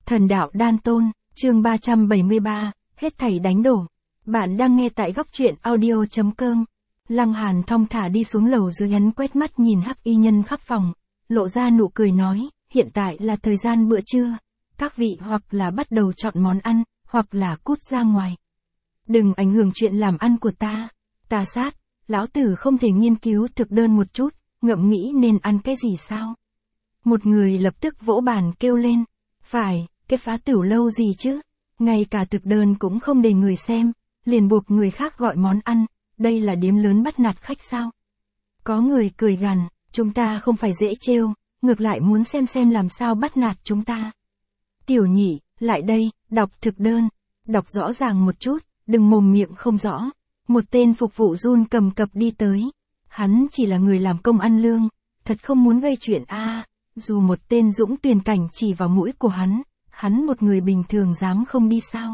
Thần đạo đan tôn, chương 373, hết thảy đánh đổ. Bạn đang nghe tại góc truyện audio.com. Lăng Hàn thong thả đi xuống lầu dưới, hắn quét mắt nhìn hắc y nhân khắp phòng, lộ ra nụ cười nói, hiện tại là thời gian bữa trưa, các vị hoặc là bắt đầu chọn món ăn, hoặc là cút ra ngoài. Đừng ảnh hưởng chuyện làm ăn của ta. Ta sát, lão tử không thể nghiên cứu thực đơn một chút, ngẫm nghĩ nên ăn cái gì sao? Một người lập tức vỗ bàn kêu lên, phải, cái phá tửu lâu gì chứ? Ngay cả thực đơn cũng không để người xem, liền buộc người khác gọi món ăn, đây là điếm lớn bắt nạt khách sao? Có người cười gằn, chúng ta không phải dễ trêu, ngược lại muốn xem làm sao bắt nạt chúng ta. Tiểu Nhị, lại đây, đọc thực đơn, đọc rõ ràng một chút, đừng mồm miệng không rõ. Một tên phục vụ run cầm cập đi tới, hắn chỉ là người làm công ăn lương, thật không muốn gây chuyện dù một tên Dũng Tuyền Cảnh chỉ vào mũi của hắn một người bình thường dám không đi sao?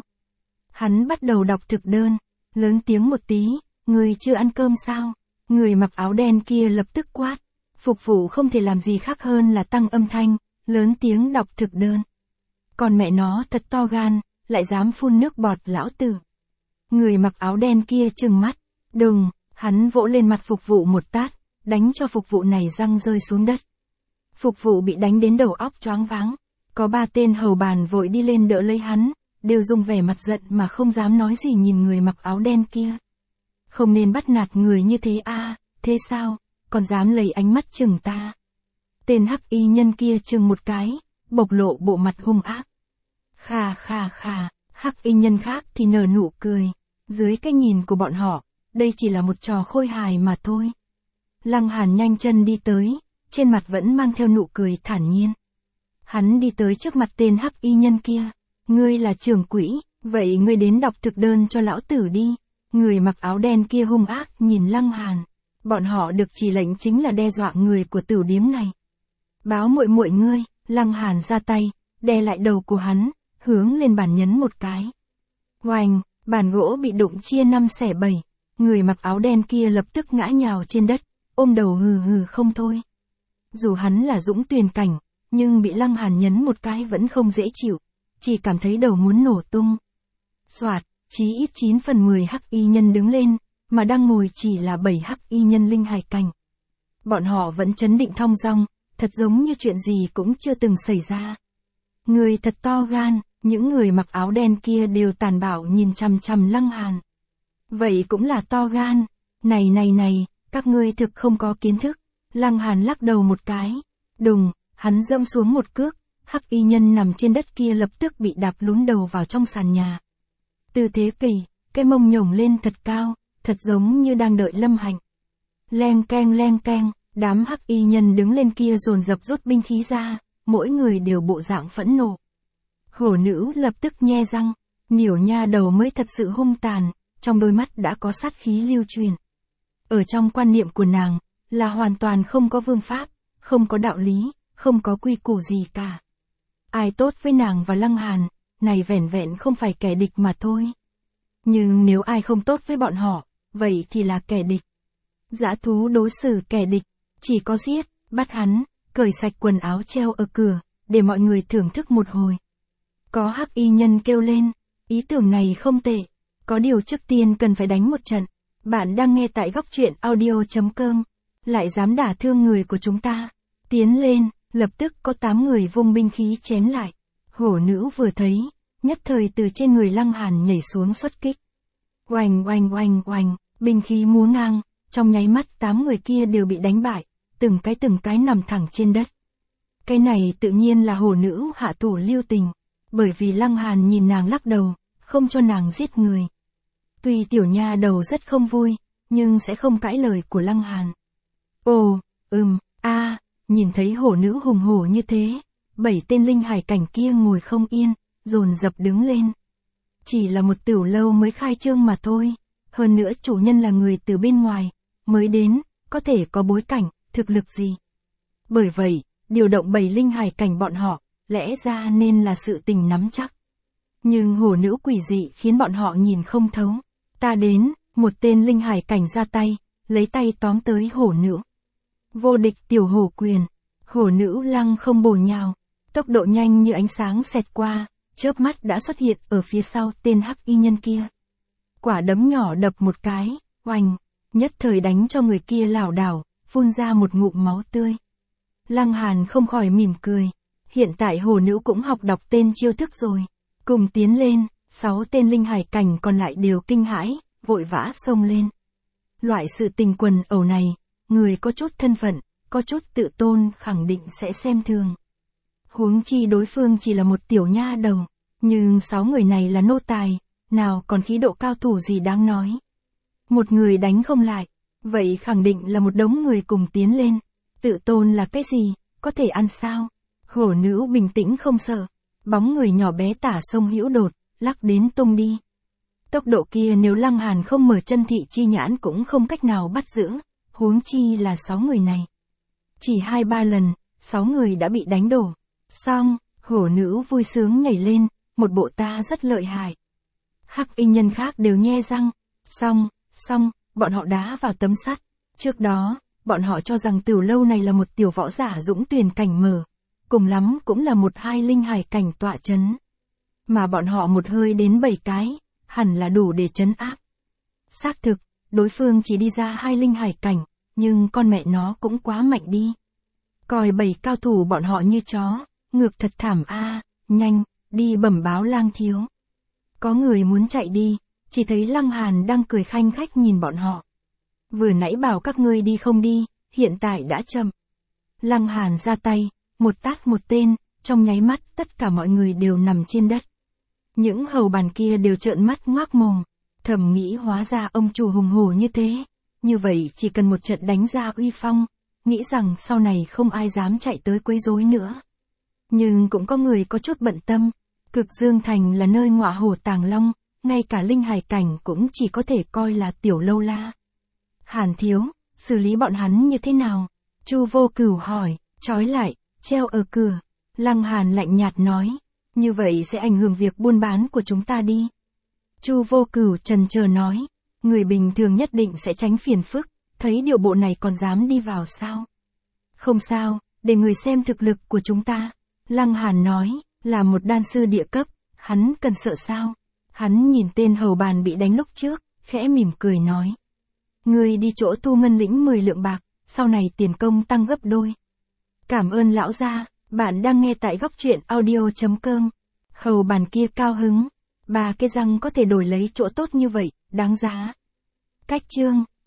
Hắn bắt đầu đọc thực đơn, lớn tiếng một tí, người chưa ăn cơm sao? Người mặc áo đen kia lập tức quát, phục vụ không thể làm gì khác hơn là tăng âm thanh, lớn tiếng đọc thực đơn. Còn mẹ nó thật to gan, lại dám phun nước bọt lão tử. Người mặc áo đen kia trừng mắt, đùng, hắn vỗ lên mặt phục vụ một tát, đánh cho phục vụ này răng rơi xuống đất. Phục vụ bị đánh đến đầu óc choáng váng, có 3 tên hầu bàn vội đi lên đỡ lấy hắn, đều dùng vẻ mặt giận mà không dám nói gì nhìn người mặc áo đen kia. Không nên bắt nạt người như thế thế sao, còn dám lấy ánh mắt chừng ta. Tên hắc y nhân kia chừng một cái, bộc lộ bộ mặt hung ác. Khà, hắc y nhân khác thì nở nụ cười, dưới cái nhìn của bọn họ, đây chỉ là một trò khôi hài mà thôi. Lăng Hàn nhanh chân đi tới, trên mặt vẫn mang theo nụ cười thản nhiên. Hắn đi tới trước mặt tên hắc y nhân kia, ngươi là trưởng quỹ, vậy ngươi đến đọc thực đơn cho lão tử đi. Người mặc áo đen kia hung ác nhìn Lăng Hàn, bọn họ được chỉ lệnh chính là đe dọa người của tửu điếm này. Báo muội ngươi, Lăng Hàn ra tay, đè lại đầu của hắn, hướng lên bàn nhấn một cái. Oanh, bàn gỗ bị đụng chia 5 xẻ 7, người mặc áo đen kia lập tức ngã nhào trên đất, ôm đầu hừ không thôi. Dù hắn là Dũng Tuyền Cảnh, nhưng bị Lăng Hàn nhấn một cái vẫn không dễ chịu, chỉ cảm thấy đầu muốn nổ tung. Soạt, chí ít 9 phần 10 hắc y nhân đứng lên, mà đang ngồi chỉ là 7 hắc y nhân linh hải cảnh. Bọn họ vẫn trấn định thong dong, thật giống như chuyện gì cũng chưa từng xảy ra. Người thật to gan, những người mặc áo đen kia đều tàn bạo nhìn chằm chằm Lăng Hàn. Vậy cũng là to gan, này, các ngươi thực không có kiến thức. Lăng Hàn lắc đầu một cái, đùng, hắn dẫm xuống một cước, hắc y nhân nằm trên đất kia lập tức bị đạp lún đầu vào trong sàn nhà. Tư thế kỳ, cái mông nhổng lên thật cao, thật giống như đang đợi lâm hạnh. Leng keng, đám hắc y nhân đứng lên kia dồn dập rút binh khí ra, mỗi người đều bộ dạng phẫn nộ. Hổ nữ lập tức nhe răng, Niểu nha đầu mới thật sự hung tàn, trong đôi mắt đã có sát khí lưu truyền. Ở trong quan niệm của nàng, là hoàn toàn không có vương pháp, không có đạo lý, không có quy củ gì cả. Ai tốt với nàng và Lăng Hàn, này vẻn vẹn không phải kẻ địch mà thôi. Nhưng nếu ai không tốt với bọn họ, vậy thì là kẻ địch. Dã thú đối xử kẻ địch, chỉ có giết, bắt hắn, cởi sạch quần áo treo ở cửa, để mọi người thưởng thức một hồi. Có hắc y nhân kêu lên, ý tưởng này không tệ, có điều trước tiên cần phải đánh một trận. Bạn đang nghe tại góc truyện audio.com, lại dám đả thương người của chúng ta. Tiến lên, lập tức có 8 người vung binh khí chém lại. Hổ nữ vừa thấy, nhất thời từ trên người Lăng Hàn nhảy xuống xuất kích. Oanh, binh khí múa ngang, trong nháy mắt 8 người kia đều bị đánh bại, từng cái nằm thẳng trên đất. Cái này tự nhiên là hổ nữ hạ thủ lưu tình, bởi vì Lăng Hàn nhìn nàng lắc đầu, không cho nàng giết người. Tuy tiểu nha đầu rất không vui, nhưng sẽ không cãi lời của Lăng Hàn. Ồ, nhìn thấy hổ nữ hùng hổ như thế, 7 tên linh hải cảnh kia ngồi không yên, dồn dập đứng lên. Chỉ là một tửu lâu mới khai trương mà thôi, hơn nữa chủ nhân là người từ bên ngoài, mới đến, có thể có bối cảnh, thực lực gì. Bởi vậy, điều động 7 linh hải cảnh bọn họ, lẽ ra nên là sự tình nắm chắc. Nhưng hổ nữ quỷ dị khiến bọn họ nhìn không thấu. Ta đến, một tên linh hải cảnh ra tay, lấy tay tóm tới hổ nữ. Vô địch tiểu hổ quyền, hổ nữ lăng không bổ nhào, Tốc độ nhanh như ánh sáng xẹt qua, chớp mắt đã xuất hiện ở phía sau tên hắc y nhân kia. Quả đấm nhỏ đập một cái, oành, nhất thời đánh cho người kia lảo đảo, phun ra một ngụm máu tươi. Lăng Hàn không khỏi mỉm cười. Hiện tại hồ nữ cũng học đọc tên chiêu thức rồi. Cùng tiến lên, 6 tên linh hải cảnh còn lại đều kinh hãi, vội vã xông lên. Loại sự tình quần ẩu này, người có chút thân phận, có chút tự tôn khẳng định sẽ xem thường. Huống chi đối phương chỉ là một tiểu nha đầu, nhưng 6 người này là nô tài, nào còn khí độ cao thủ gì đáng nói. Một người đánh không lại, vậy khẳng định là một đống người cùng tiến lên. Tự tôn là cái gì, có thể ăn sao? Hổ nữ bình tĩnh không sợ, bóng người nhỏ bé tả sông hữu đột, lắc đến tung đi. Tốc độ kia nếu Lăng Hàn không mở chân thị chi nhãn cũng không cách nào bắt giữ, huống chi là 6 người này. Chỉ 2-3 lần, 6 người đã bị đánh đổ. Xong, hổ nữ vui sướng nhảy lên, một bộ ta rất lợi hại. Hắc y nhân khác đều nhe răng, xong, bọn họ đá vào tấm sắt. Trước đó, bọn họ cho rằng tiểu lâu này là một tiểu võ giả dũng tuyển cảnh mở, cùng lắm cũng là 1-2 linh hải cảnh tọa chấn. Mà bọn họ một hơi đến 7 cái, hẳn là đủ để trấn áp. Xác thực, đối phương chỉ đi ra 2 linh hải cảnh, nhưng con mẹ nó cũng quá mạnh đi. Coi 7 cao thủ bọn họ như chó, ngược thật thảm a, nhanh, đi bẩm báo Lang thiếu. Có người muốn chạy đi, chỉ thấy Lăng Hàn đang cười khanh khách nhìn bọn họ. Vừa nãy bảo các ngươi đi không đi, hiện tại đã chậm. Lăng Hàn ra tay, một tát một tên, trong nháy mắt tất cả mọi người đều nằm trên đất. Những hầu bàn kia đều trợn mắt ngoác mồm, thầm nghĩ hóa ra ông chủ hùng hổ như thế, như vậy chỉ cần một trận đánh ra uy phong, nghĩ rằng sau này không ai dám chạy tới quấy rối nữa. Nhưng cũng có người có chút bận tâm, Cực Dương Thành là nơi ngọa hổ tàng long, ngay cả linh hải cảnh cũng chỉ có thể coi là tiểu lâu la. Hàn thiếu, xử lý bọn hắn như thế nào? Chu Vô Cửu hỏi, trói lại, treo ở cửa. Lăng Hàn lạnh nhạt nói, như vậy sẽ ảnh hưởng việc buôn bán của chúng ta đi. Chu Vô Cửu chần chờ nói, người bình thường nhất định sẽ tránh phiền phức, thấy điệu bộ này còn dám đi vào sao? Không sao, để người xem thực lực của chúng ta. Lăng Hàn nói, là một đan sư địa cấp, hắn cần sợ sao? Hắn nhìn tên hầu bàn bị đánh lúc trước, khẽ mỉm cười nói. Người đi chỗ Tu Ngân lĩnh 10 lượng bạc, sau này tiền công tăng gấp đôi. Cảm ơn lão gia, bạn đang nghe tại góc truyện audio.com. Hầu bàn kia cao hứng, 3 cái răng có thể đổi lấy chỗ tốt như vậy, đáng giá. Cách chương